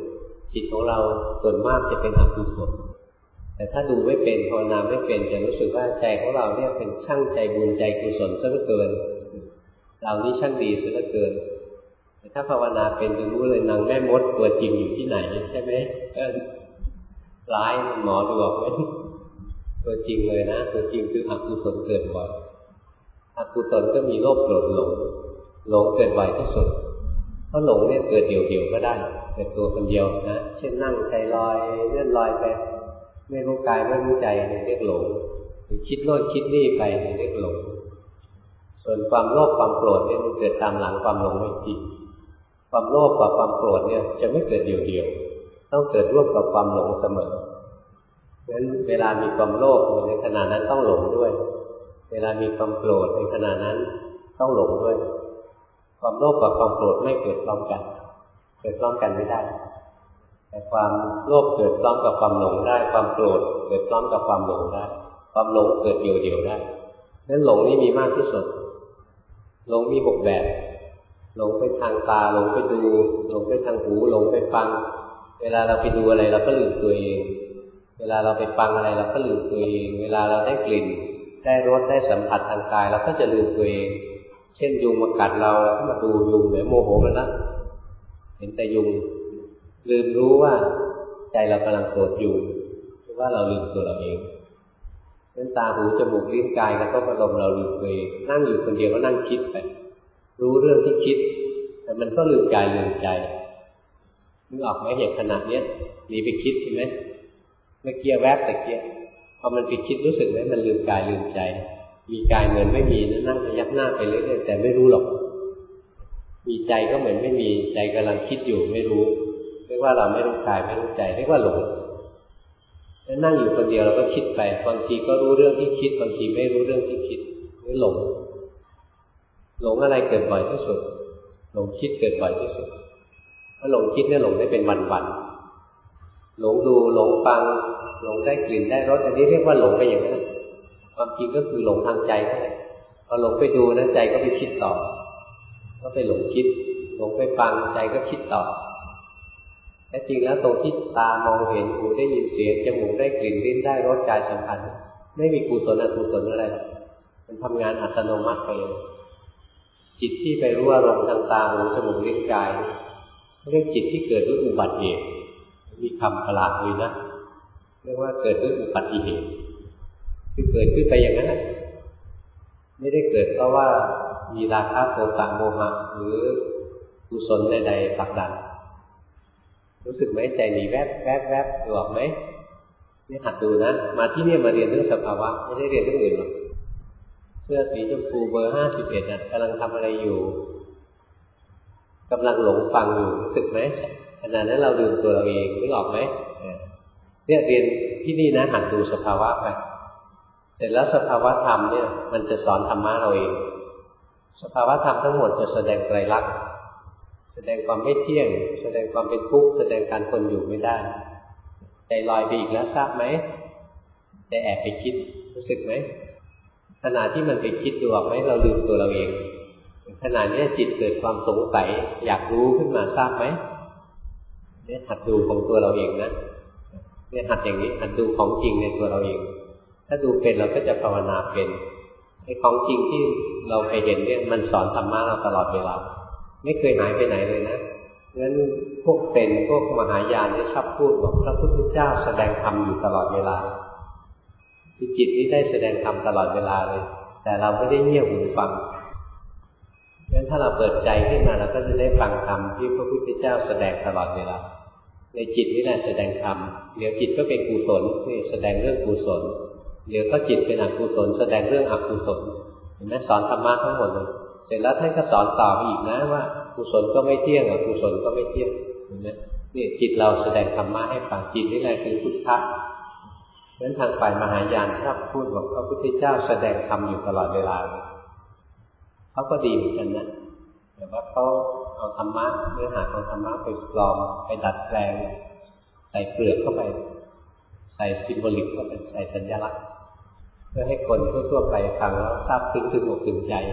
จิตของเราส่วนมากจะเป็นอกุศลแต่ถ้าดูไม่เป็นภาวนาไม่เป็นจะรู้สึกว่าใจของเราเนี่ยเป็นช่างใจบุญใจกุศลซะเหลือเกินเรานี่ช่างดีซะเหลือเกินแต่ถ้าภาวนาเป็นจะรู้เลยนางแม่มดตัวจริงอยู่ที่ไหนใช่ไหมร้ายหมอดูออกไหมตัวจริงเลยนะตัวจริงคืออกุศลเกิดบ่อยอกุศลก็มีโลภโกรธหลงเกิดบ่อยที่สุดเพราะหลงเนี่ยเกิดเดี่ยวๆก็ได้เกิดตัวคนเดียวนะเช่นนั่งใจลอยเลื่อนลอยไปไม่รู้กายไม่รู้ใจเรียกหลงหรือคิดโน่นคิดนี่ไปเรียกหลงส่วนความโลภความโกรธเนี่ยมันเกิดตามหลังความหลงไม่จริงความโลภกับความโกรธเนี่ยจะไม่เกิดเดี่ยวๆต้องเกิดร่วมกับความหลงเสมอเพราะฉะนั้นเวลามีความโลภในขณะนั้นต้องหลงด้วยเวลามีความโกรธในขณะนั้นต้องหลงด้วยความโลภกับความโกรธไม่เกิดพร้อมกันเกิดพร้อมกันไม่ได้แต่ความโลภเกิดพร้อมกับความหลงได้ความโกรธเกิดพร้อมกับความหลงได้ความหลงเกิดเดี่ยวๆได้นั้นหลงนี่มีมากที่สุดหลงมี6แบบหลงไปทางตาหลงไปดูหลงไปทางหูหลงไปฟังเวลาเราไปดูอะไรเราก็ลืมตัวเองเวลาเราไปฟังอะไรเราก็ลืมตัวเองเวลาเราได้กลิ่นได้รสได้สัมผัสทางกายเราก็จะลืมตัวเองเช่นยุงมากัดเราแล้วก็มาดูยุงเนี่ยโมโหมันละเห็นแต่ยุงลืมรู้ว่าใจเรากำลังโกรธอยู่เพราะว่าเราลืมตัวเราเองนั้นตาหูจมูกลิ้นกายกระทบอารมณ์เราลืมตัวเองนั่งอยู่คนเดียวก็นั่งคิดไปรู้เรื่องที่คิดแต่มันก็ลืมกายลืมใจนึกออกไหมเหตุขณะเนี้ยหนีไปคิดใช่ไหมเมื่อกี้แวบแต่เกี้ยพอมันไปคิดรู้สึกไหมมันลืมกายลืมใจมีกายเหมือนไม่มีนั่งพยักหน้าไปเรื่อยๆแต่ไม่รู้หรอกมีใจก็เหมือนไม่มีใจกำลังคิดอยู่ไม่รู้เรียกว่าเราไม่รู้กายไม่รู้ใจเรียกว่าหลงแล้วนั่งอยู่คนเดียวเราก็คิดไปบางทีก็รู้เรื่องที่คิดบางทีไม่รู้เรื่องที่คิดนี่หลงอะไรเกิดบ่อยที่สุดหลงคิดเกิดบ่อยที่สุดถ้าหลงคิดเนี่ยหลงได้เป็นวันๆหลงดูหลงฟังหลงได้กลิ่นได้รสอันนี้เรียกว่าหลงไปอย่างนั้นความจริงก็คือหลงทางใจนั่นแหละพอหลงไปดูนะใจก็ไปคิดต่อก็ไปหลงคิดหลงไปฟังใจก็คิดต่อแต่จริงแล้วตรงที่ตามองเห็นหูได้ยินเสียงจมูกได้กลิ่นลิ้นได้รสกายสัมผัสไม่มีกุศลอกุศลอะไรมันทำงานอัตโนมัติไปเองจิตที่ไปรู้อารมณ์ทางตาหูจมูกลิ้นกายเรียกจิตที่เกิดด้วยอุบัติเหตุมีคำประหลาดเลยนะเรียกว่าเกิดด้วยอุบัติเหตุคือเกิดขึ้นไปอย่างนั้นไม่ได้เกิดเพราะว่ามีราคะโทสะโมหะหรือกุศลใดๆผลักดันรู้สึกไหมใจหนีแวบดูออกไหมนี่หัดดูนะมาที่นี่มาเรียนเรื่องสภาวะไม่ได้เรียนเรื่องอื่นหรอกเสื้อสีชมพูเบอร์51กำลังทำอะไรอยู่กำลังหลงฟังอยู่รู้สึกไหมขณะนั้นเราลืมตัวเราเองนึกออกไหมเนี่ยเรียนที่นี่นะหัดดูสภาวะไปเสร็จแล้วสภาวะธรรมเนี่ยมันจะสอนธรรมะเราเองสภาวะธรรมทั้งหมดจะแสดงไตรลักษณ์แสดงความไม่เที่ยงแสดงความเป็นทุกข์แสดงการทนอยู่ไม่ได้ใจลอยไปอีกแล้วทราบไหมใจแอบไปคิดรู้สึกไหมขณะที่มันไปคิดดูออกไหมเราลืมตัวเราเองขณะนี้จิตเกิดความสงสัยอยากรู้ขึ้นมาทราบไหมเนี่ยหัดดูของตัวเราเองนะเนี่ยหัดอย่างนี้หัดดูของจริงในตัวเราเองถ้าดูเป็นเราก็จะภาวนาเป็นไอ้ของจริงที่เราไปเห็นเนี่ยมันสอนธรรมะเราตลอดเวลาไม่เคยหายไปไหนเลยนะงั้นพวกเป็นพวกมหายานเนี่ยชอบพูดบอกพระพุทธเจ้าแสดงธรรมอยู่ตลอดเวลาที่จิตนี้ได้แสดงธรรมตลอดเวลาเลยแต่เราไม่ได้เงี่ยหูฟังงั้นถ้าเราเปิดใจขึ้นมาเราก็จะได้ฟังธรรมที่พระพุทธเจ้าแสดงตลอดเวลาในจิตนี่แหละแสดงธรรมเดี๋ยวจิตก็เป็นกุศลนี่แสดงเรื่องกุศลเดี๋ยวก็จิตเป็นอกุศลแสดงเรื่องอกุศลเห็นไหมสอนธรรมะทั้งหมดเลยเสร็จแล้วท่านก็สอนต่ออีกนะว่ากุศลก็ไม่เที่ยงอกุศลก็ไม่เที่ยงเห็นไหมนี่จิตเราแสดงธรรมะให้ฟังจิตนี่แหละคือพุทธะเพราะฉะนั้นทางฝ่ายมหายานชอบพูดบอกพระพุทธเจ้าแสดงธรรมอยู่ตลอดเวลาเขาก็ดีเหมือนกันนะแต่ว่าเขาเอาธรรมะเนื้อหาของธรรมะไปปลอมไปดัดแปลงใส่เปลือกเข้าไปใส่ซิมโบลิกเข้าไปใส่สัญลักษณ์เพื่อให้คนทั่วๆไปฟังแล้วทราบซึ้งถึงอกถึงใจ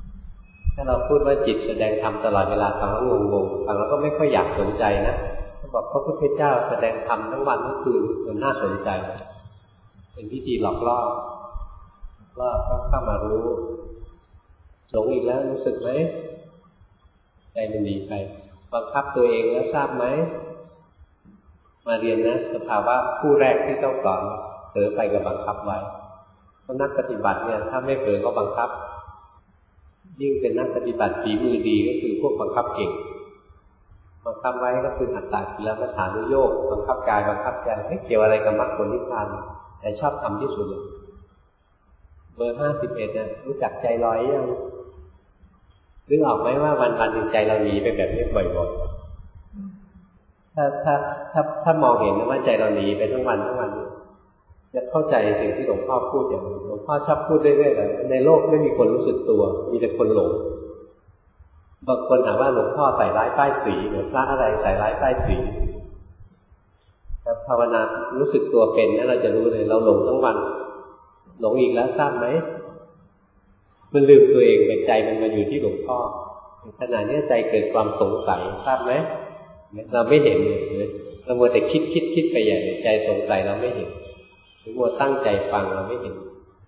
ถ้าเราพูดว่าจิตแสดงธรรมตลอดเวลาฟังแล้วงงๆฟังแล้วก็ไม่ค่อยอยากสนใจนะบอกพระพุทธเจ้าแสดงธรรมทั้งวันทั้งคืนมันน่าสนใจเป็นพิธีหลอกล่อก็เข้ามารู้หลงอีกแล้วรู้สึกไหมใจมันหนีไปบังคับตัวเองแล้วทราบไหมมาเรียนนะสภาวะคู่แรกที่ต้องสอนเผลอไปกับบังคับไว้เพราะนักปฏิบัติเนี่ยถ้าไม่เผลอก็บังคับยิ่งเป็นนักปฏิบัติฝีมือดีก็คือพวกบังคับเก่งบังคับไว้ก็คืออัตตากิลมัฏฐานุโยคบังคับกายบังคับใจไม่เกี่ยวอะไรกับมรรคผลนิพพานแต่ชอบทำที่สุดเลยเบอร์51นะรู้จักใจลอยยังนึกออกไหมว่าวันๆใจเราหนีไปแบบนี้บ่อยๆถ้ามองเห็นนะว่าใจเราหนีไปทั้งวันจะเข้าใจสิ่งที่หลวงพ่อพูดอย่างหลวงพ่อชอบพูดเรื่อยๆเลยในโลกไม่มีคนรู้สึกตัวมีแต่คนหลงบางคนถามว่าหลวงพ่อใส่ร้ายป้ายสีหรือพระอะไรใส่ร้ายป้ายสีแต่ภาวนารู้สึกตัวเป็นนั่นเราจะรู้เลยเราหลงทั้งวันหลงอีกแล้วทราบไหมมันลืมตัวเองเป็นใจมันมาอยู่ที่หลวงพ่อขณะนี้ใจเกิดความสงสัยทราบไหมเราไม่เห็นเลยเรามัวแต่คิดไปใหญ่ใจสงสัยเราไม่เห็นหรือมัวตั้งใจฟังเราไม่เห็น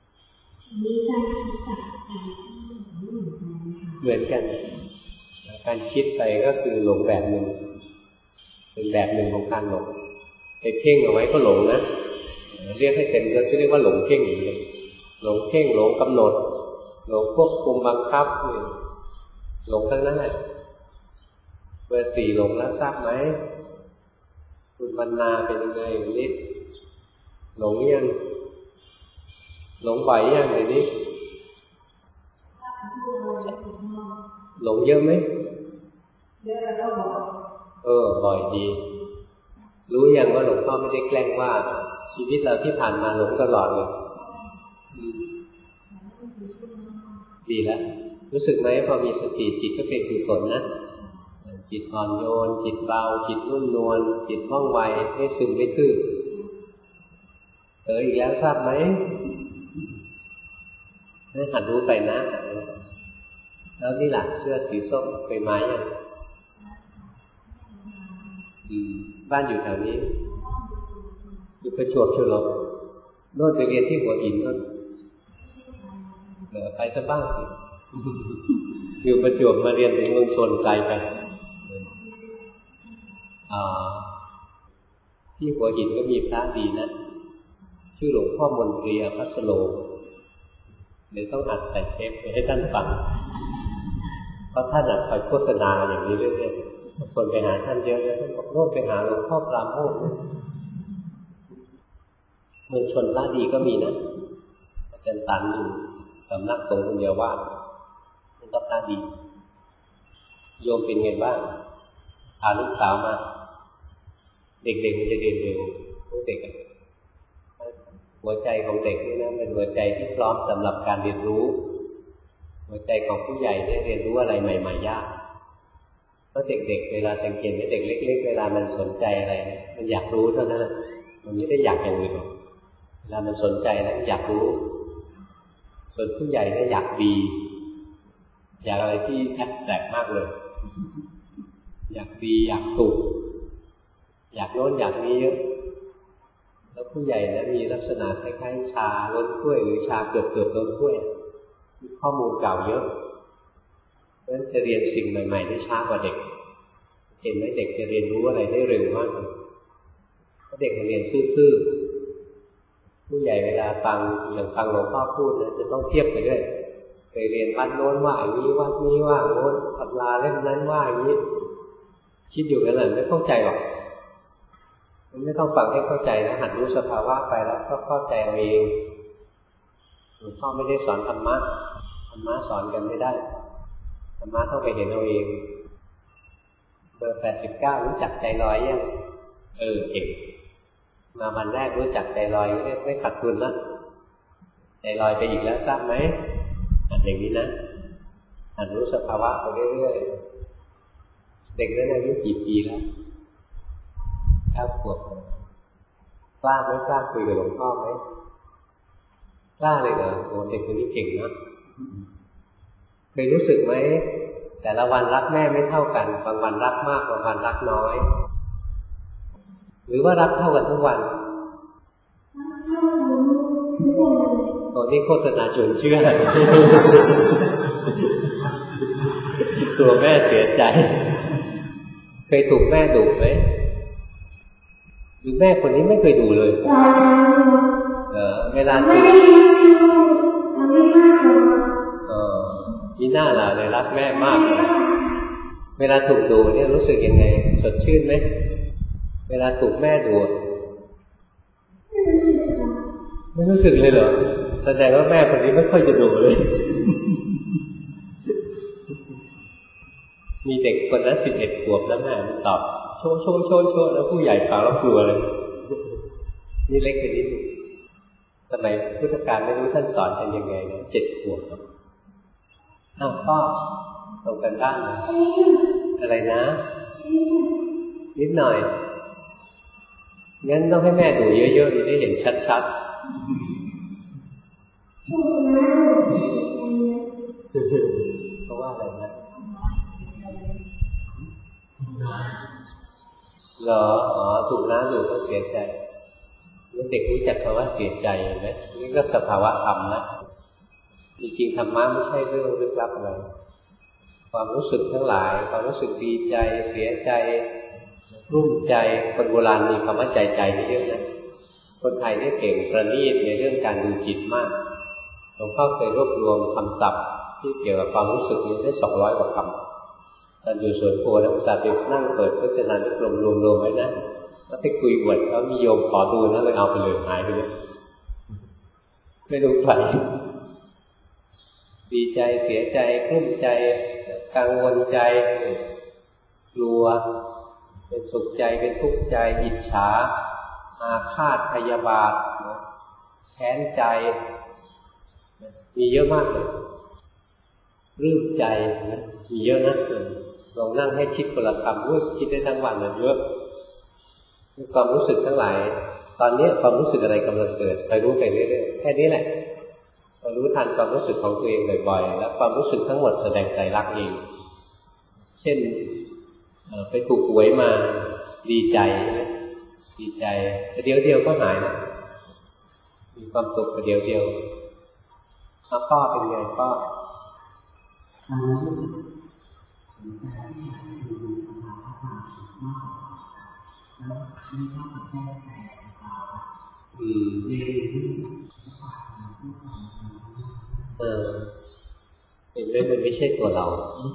เหมือนกันการคิดไปก็คือหลงแบบหนึ่งเป็นแบบหนึ่งของการหลงไปเพ่งเอาไว้ก็หลงนะเรียกให้เต็มก็เรียกว่าหลงเพ่งอย่างนี้หลงเพ่งหลงกำหนดหลงควบคุมบังคับหลงทั้งนั้นแหละเบอร์4หลงแล้วทราบไหมคุณบรรณาเป็นยังไงนิดหลงยังหลงบ่อยยังเดี๋ยวนี้หลงเยอะไหมเยอะแล้วบ่อยบ่อยดีรู้ยังว่าหลวงพ่อไม่ได้แกล้งว่าชีวิตเราที่ผ่านมาหลงตลอดเลยดีแล้วรู้สึกไหมพอมีสติจิตก็เป็นกุศลนะจิตอ่อนโยนจิตเบาจิตนุ่มนวลจิตว่องไวไม่ซึมไม่ทื่ออีกแล้วทราบไหมให้หัดรู้ไปนะแล้วนี่แหละเสื้อสีส้มไปไม้ยังบ้านอยู่แถวนี้อยู่ประจวบชลบุรีโน่นไปเรียนที่หัวหินโน่นไปซะบ้างสิอยู่ประจวบมาเรียนถึงเมืองชนไกลไปที่หัวหินก็มีพระดีนะชื่อหลวงพ่อมนตรีอภัสโลเดี๋ยวต้องอัดใส่เทปไปให้ท่านฟังเพราะท่านคอยโฆษณาอย่างนี้เรื่อยๆคนไปหาท่านเยอะเลยท่านบอกโน่นไปหาหลวงพ่อปราโมทย์เมืองชนพระดีก็มีนะอาจารย์ตันอยู่สำนักสงฆ์คนเดียวว่ามันก็พระดีโยมเป็นไงบ้างพาลูกสาวมาเด็กๆมันจะเรียนเร็วพวกเด็กหัวใจของเด็กนี่นะเป็นหัวใจที่พร้อมสำหรับการเรียนรู้หัวใจของผู้ใหญ่ได้เรียนรู้อะไรใหม่ๆยากเพราะเด็กๆเวลาสังเกตเด็กเล็กๆเวลามันสนใจอะไรมันอยากรู้เท่านั้นมันไม่ได้อยากอย่างอื่นเวลามันสนใจแล้วอยากรู้ส่วนผู้ใหญ่ก็อยากดีอยากอะไรที่แอบแตกมากเลยอยากดีอยากถูกอยากโน้นอยากนี้เยอะแล้วผู้ใหญ่นะมีลักษณะคล้ายๆชาล้นถ้วยหรือชาเกือบล้นถ้วยมีข้อมูลเก่าเยอะเพราะฉะนั้นจะเรียนสิ่งใหม่ๆได้ช้ากว่าเด็กเห็นไหมเด็กจะเรียนรู้อะไรได้เร็วมากเลยเพราะเด็กเรียนซื่อๆผู้ใหญ่เวลาฟังอย่างฟังหลวงพ่อพูดนะจะต้องเทียบไปด้วยเคยเรียนวัดโน้นว่าอย่างนี้วัดนี้ว่าโน้นตำราเล่มนั้นว่าอย่างนี้คิดอยู่กันเลยไม่เข้าใจหรอกมันไม่ต้องฟังให้เข้าใจนะหัดรู้สภาวะไปแล้วก็เข้าใจเอาเองหลวงพ่อไม่ได้สอนธรรมะสอนกันไม่ได้ธรรมะต้องไปเห็นเอาเองเบอร์89รู้จักใจลอยยังเก่งมาวันแรกรู้จักใจลอยไม่ขาดทุนนะใจลอยไปอีกแล้วทราบไหมหัดอย่างนี้นะหัดรู้สภาวะไปเรื่อยๆเด็กนั้นอายุกี่ปีแล้ว9 ขวบกล้าไหมกล้าคุยกับหลวงพ่อไหมกล้าเลยเหรอโอ้เด็กคนนี้เก่งนะเคยรู้สึกไหมแต่ละวันรักแม่ไม่เท่ากันบางวันรักมากบางวันรักน้อยหรือว่ารักเท่ากันทุกวันตอนนี้โฆษณาชวนเชื่อ ตัวแม่เสียใจเคยถูกแม่ดุไหมหรือแม่คนนี้ไม่เคยดุเลยเวลาถูกมีหน้าล่ะเลยรักแม่มากเลยเวลาถูกดุเนี่ยรู้สึกยังไงสดชื่นไหมเวลาถูกแม่ดุไม่รู้สึกเลยเหรอแสดงว่าแม่คนนี้ไม่ค่อยจะดุเลย มีเด็กคนนั้น11 ขวบแล้วแม่มันตอบโชว์แล้วผู้ใหญ่ฟังแล้วกลัวเลยนี่เล็กไปนิดนึงสมัยพุทธกาลไม่รู้ท่านสอนกันยังไงนะ7 ขวบพ่อตรงกันบ้านนะอะไรนะนิดหน่อยงั้นต้องให้แม่ดูเยอะๆได้เห็นชัดๆเพราะว่าอะไรนะเหรอถูกน้ำอยู่ก็เสียใจเด็กรู้จักคำว่าเสียใจไหมนี่ก็สภาวะธรรมนะจริงๆธรรมะไม่ใช่เรื่องลึกลับอะไรความรู้สึกทั้งหลายความรู้สึกดีใจเสียใจรุ่มใจคนโบราณมีคำว่าใจนี่เยอะนะคนไทยนี่เก่งประณีตในเรื่องการดูจิตมากหลวงพ่อเคยรวบรวมคำศัพท์ที่เกี่ยวกับความรู้สึกนี้ได้200 กว่าคำตอนอยู่สวนโพธิ์นักศึกษาไปนั่งเปิดพจนานุกรมรวมๆไว้นะแล้วไปคุยบวชแล้วมีโยมขอดูนะเลยเอาไปเลยหายไปเลยไม่รู้ใครดีใจเสียใจกลุ้มใจกังวลใจกลัวเป็นสุขใจเป็นทุกข์ใจอิจฉาอาฆาตพยาบาทแค้นใจมีเยอะมากเลยรื้อใจนะมีเยอะนะลองนั่งให้คิดคนละคำคิดได้ทั้งวันเลยเยอะความรู้สึกทั้งหลายตอนนี้ความรู้สึกอะไรกำลังเกิดไปรู้ไปเรื่อยๆแค่นี้แหละเรารู้ทันความรู้สึกของตัวเองบ่อยๆแล้วความรู้สึกทั้งหมดแสดงใจรักเองเช่นไปถูกหวยมาดีใจดีใจแต่เดียวก็หายนะมีความสุขแต่เดียวพ่อเป็นไงพ่อเห็นไหมมันไม่ใช่ตัวเรา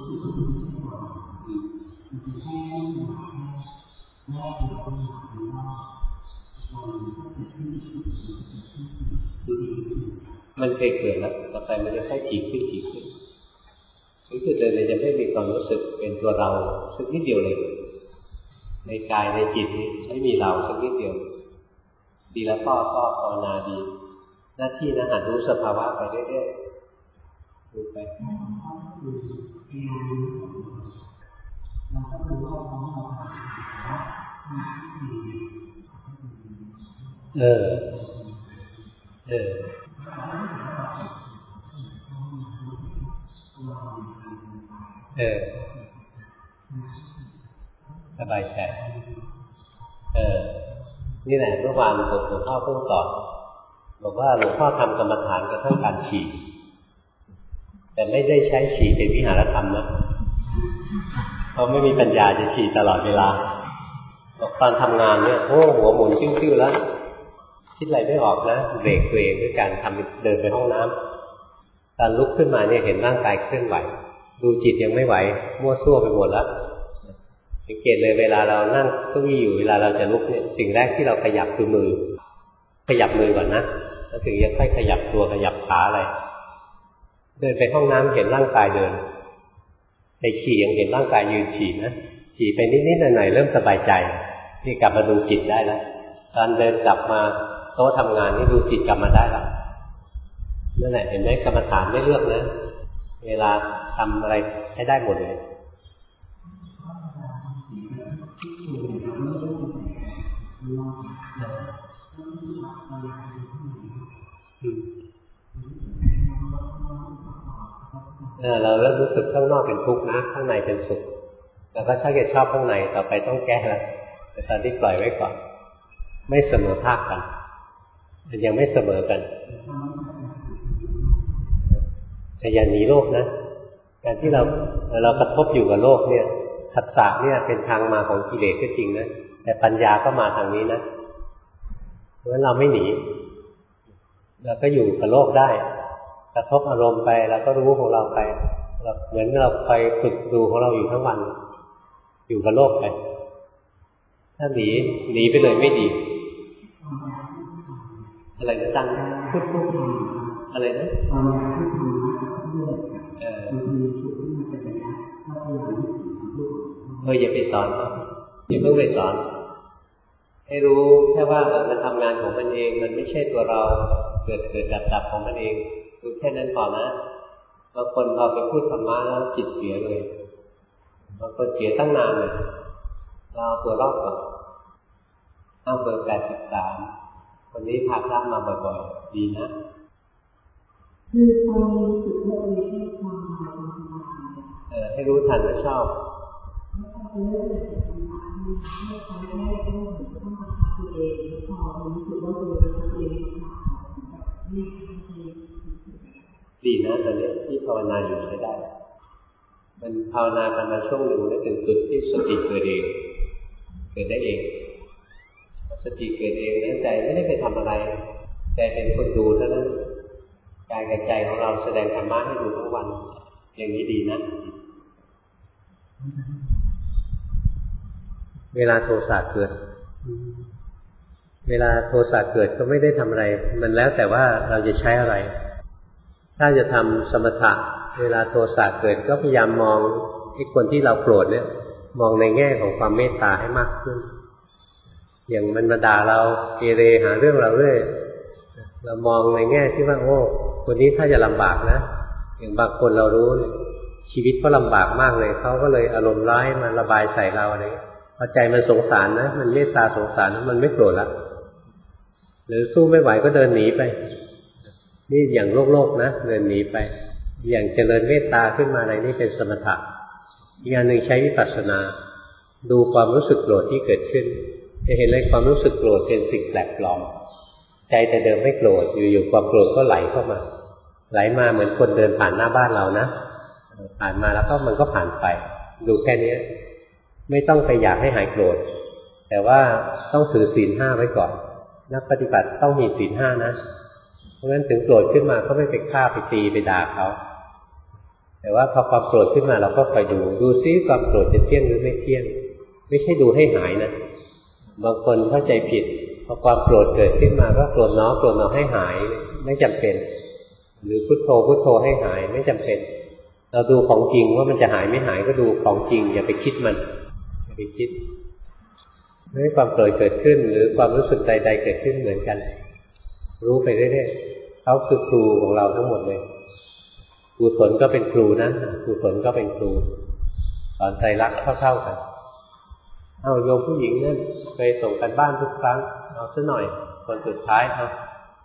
มันเคยเกิดแล้วต่อไปมันจะค่อยถี่ขึ้นรู้สึกเลยจะไม่มีความรู้สึกเป็นตัวเราสักนิดเดียวเลยในกายในจิตนี้ไม่มีเราสักนิดเดียวดีแล้วพ่อภาวนาดีหน้าที่นะหัดรู้สภาวะไปเรื่อยๆดูไปสบายใจนี่แหละเมื่อวานหลวงพ่อเพิ่งสอนบอกว่าหลวงพ่อทำกรรมฐานกระทั่งการฉี่แต่ไม่ได้ใช้ฉี่เป็นวิหารธรรมนะเพราะไม่มีปัญญาจะฉี่ตลอดเวลาบอกตอนทำงานเนี่ยหัวหมุนติ้วๆแล้วคิดอะไรไม่ออกนะเบรกตัวเองด้วยการเดินไปห้องน้ำตอนลุกขึ้นมาเนี่ยเห็นร่างกายเคลื่อนไหวดูจิตยังไม่ไหวมั่วซั่วไปหมดแล้วสังเกตเลยเวลาเรานั่งเก้าอี้อยู่เวลาเราจะลุกเนี่ยสิ่งแรกที่เราขยับคือมือขยับมือก่อนนะแล้วถึงจะค่อยขยับตัวขยับขาอะไรเดินไปห้องน้ำเห็นร่างกายเดินไปฉี่ยังเห็นร่างกายยืนฉี่นะฉี่ไปนิดๆหน่อยๆเริ่มสบายใจนี่กลับมาดูจิตได้แล้วตอนเดินกลับมาโต๊ะทำงานนี่ดูจิตกลับมาได้แล้วนั่นแหละเห็นไหมกรรมฐานไม่เลือกนะเวลาทำอะไรใช้ได้หมดเลยเราเริ่มรู้สึกข้างนอกเป็นทุกข์นะข้างในเป็นสุขแล้วก็ถ้าเกิดชอบข้างในต่อไปต้องแก้แล้วแต่ตอนนี้ปล่อยไว้ก่อนไม่เสมอภาคกันมันยังไม่เสมอกันแต่อย่าหนีโลกนะการที่เรากระทบอยู่กับโลกเนี่ยผัสสะเนี่ยเป็นทางมาของกิเลสก็จริงนะแต่ปัญญาก็มาทางนี้นะเพราะฉะนั้นเราไม่หนีเราก็อยู่กับโลกได้กระทบอารมณ์ไปแล้วก็รู้ของเราไปเหมือนเราไปฝึกดูของเราอยู่ทั้งวันอยู่กับโลกไปถ้าหนีไปเลยไม่ดีอะไรนะจังอะไรนะอย่าไปสอนอย่าเพิ่งไปสอนให้รู้แค่ว่ามันทำงานของมันเองมันไม่ใช่ตัวเราเกิดดับของมันเองรู้แค่นั้นพอนะบางคนเราไปพูดธรรมะแล้วจิตเสียเลยบางคนเสียตั้งนานเลยเราเอาตัวรอดก่อนเอาเบอร์83วันนี้พาพระมาบ่อยๆดีนะคือตอนนี้รู้สึกว่าไม่ใช่ความหมายของธรรมะให้รู้ทันและชอบดีนะตอนนี้ที่ภาวนาอยู่ใช้ได้มันภาวนากันมาช่วงหนึ่งแล้วถึงจุดที่สติเกิดเองเกิดได้เองสติเกิดเองใจไม่ได้ไปทำอะไรใจเป็นคนดูเท่านั้นกายกับใจของเราแสดงธรรมะให้ดูทั้งวันอย่างนี้ดีนะเวลาโทสะเกิดก็ไม่ได้ทำอะไรมันแล้วแต่ว่าเราจะใช้อะไรถ้าจะทำสมถะเวลาโทสะเกิดก็พยายามมองไอ้คนที่เราโกรธเนี่ยมองในแง่ของความเมตตาให้มากขึ้นอย่างมันมาด่าเราเกเรหาเรื่องเราเรื่อยเรามองในแง่ที่ว่าโอ้คนนี้ถ้าจะลำบากนะอย่างบางคนเรารู้ชีวิตเขาลำบากมากเลยเขาก็เลยอารมณ์ร้ายมาระบายใส่เราอะไรพอใจมันสงสารนะมันเมตตาสงสารมันไม่โกรธละหรือสู้ไม่ไหวก็เดินหนีไปนี่อย่างโลกนะเดินหนีไปอย่างเจริญเมตตาขึ้นมาอะไรนี่เป็นสมถะอีกอย่างหนึ่งใช้วิปัสสนาดูความรู้สึกโกรธที่เกิดขึ้นจะเห็นเลยความรู้สึกโกรธเป็นสิ่งแปลกปลอมใจแต่เดิมไม่โกรธอยู่ๆความโกรธก็ไหลเข้ามาไหลมาเหมือนคนเดินผ่านหน้าบ้านเรานะผ่านมาแล้วก็มันก็ผ่านไปดูแค่นี้ไม่ต้องไปอยากให้หายโกรธแต่ว่าต้องถือศีล 5ไว้ก่อนนักปฏิบัติต้องมีศีล 5นะเพราะฉะนั้นถึงโกรธขึ้นมาก็ไม่ไปฆ่าไปตีไปด่าเขาแต่ว่าพอความโกรธขึ้นมาเราก็คอยดูซิความโกรธจะเที่ยงหรือไม่เที่ยงไม่ใช่ดูให้หายนะบางคนเข้าใจผิดพอความโกรธเกิดขึ้นมาก็โกรธเนาะให้หายไม่จำเป็นหรือพุทโธให้หายไม่จำเป็นเราดูของจริงว่ามันจะหายไม่หายก็ดูของจริงอย่าไปคิดมันอย่าไปคิดให้ความโกรธเกิดขึ้นหรือความรู้สึกใดๆเกิดขึ้นเหมือนกันรู้ไปเรื่อยๆเขาคือครูของเราทั้งหมดเลยกุศลก็เป็นครูนะกุศลก็เป็นครูสอนใจรักเท่าๆกันเอาโยมผู้หญิงนั่นเคยส่งกันบ้านทุกครั้งเอาซะหน่อยคนสุดท้ายเอา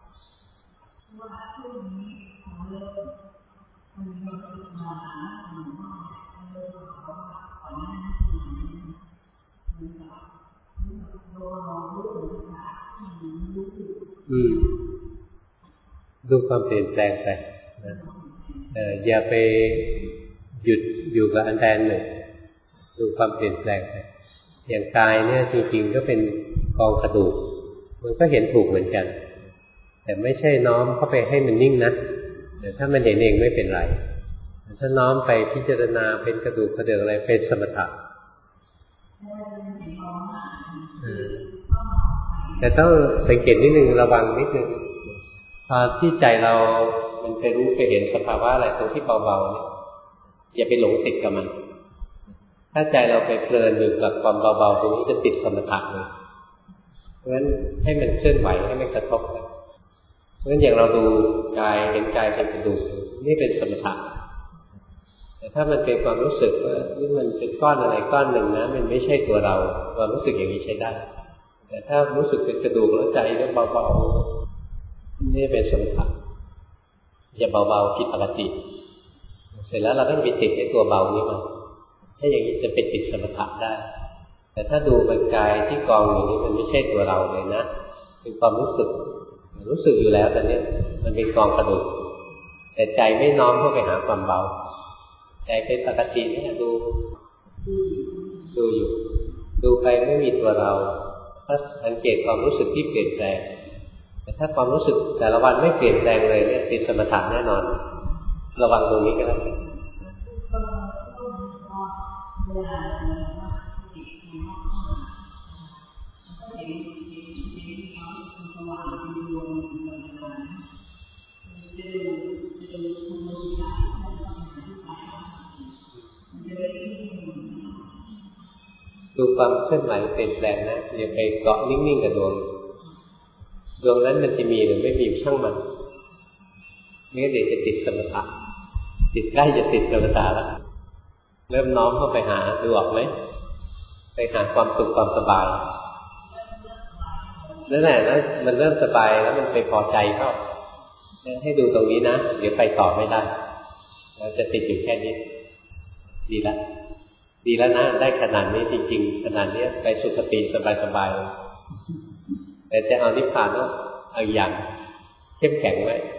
ดูความเปลี่ยนแปลงไปนะอย่าไปหยุดอยู่กับอันใดอันหนึ่งดูความเปลี่ยนแปลงไปอย่างกายเนี่ยจริงๆก็เป็นกองกระดูกมันก็เห็นถูกเหมือนกันแต่ไม่ใช่น้อมเข้าไปให้มันนิ่งนะแต่ถ้ามันเห็นเองไม่เป็นไรถ้าน้อมไปพิจารณาเป็นกระดูกกระเดื่องอะไรเป็นสมถะแต่ต้องสังเกตนิดนึงระวังนิดนึงพอที่ใจเรามันไปรู้ไปเห็นสภาวะอะไรตรงที่เบาๆเนี่ยอย่าไปหลงติดกับมันถ้าใจเราไปเพลินอยู่กับความเบาๆตรงนี้จะติดสมถะเลยเพราะฉะนั้นให้มันเคลื่อนไหวให้มันกระทบกันเพราะฉะนั้นอย่างเราดูกายเห็นกายเป็นกระดูกนี่เป็นสมถะแต่ถ้ามันเป็นความรู้สึกว่านี่มันเป็นก้อนอะไรก้อนหนึ่งนะมันไม่ใช่ตัวเราความรู้สึกอย่างนี้ใช้ได้แต่ถ้ารู้สึกเป็นกระดูกแล้วใจก็เบาๆนี่เป็นสมถะอย่าเบาๆผิดปกติเสร็จแล้วเราก็ไปติดในตัวเบานี้มาถ้าอย่างนี้จะเป็นติดสมถะได้แต่ถ้าดูเป็นกายที่กองอยู่นี่มันไม่ใช่ตัวเราเลยนะเป็นความรู้สึกอยู่แล้วแต่เนี้ยมันเป็นกองกระดูกแต่ใจไม่น้อมเข้าไปหาความเบาใจเป็นปกติเนี่ยดูอยู่ดูไปไม่มีตัวเราถ้าสังเกตความรู้สึกที่เปลี่ยนแปลงแต่ถ้าความรู้สึกแต่ละวันไม่เปลี่ยนแปลงเลยเนี่ยติดสมถะแน่นอนระวังตรงนี้ก็แล้วกันดูความเคลื่อนไหวเปลี่ยนแปลงนะอย่าไปเกาะนิ่งๆกับดวงนั้นมันจะมีหรือไม่มีช่างมันนี่เดี๋ยวจะติดสมถะติดใกล้จะติดสมถะแล้วเริ่มน้อมเข้าไปหาดูออกไหมไปหาความสุขความสบายนั่นแหละนะมันเริ่มสบายแล้วมันไปพอใจเข้าให้ดูตรงนี้นะเดี๋ยวไปต่อไม่ได้เราจะติดอยู่แค่นี้ดีแล้วนะได้ขนาดนี้จริงๆขนาดนี้ไปสุขติสบายๆแต่จะเอานิพพานเอาอย่างเข้มแข็งไว้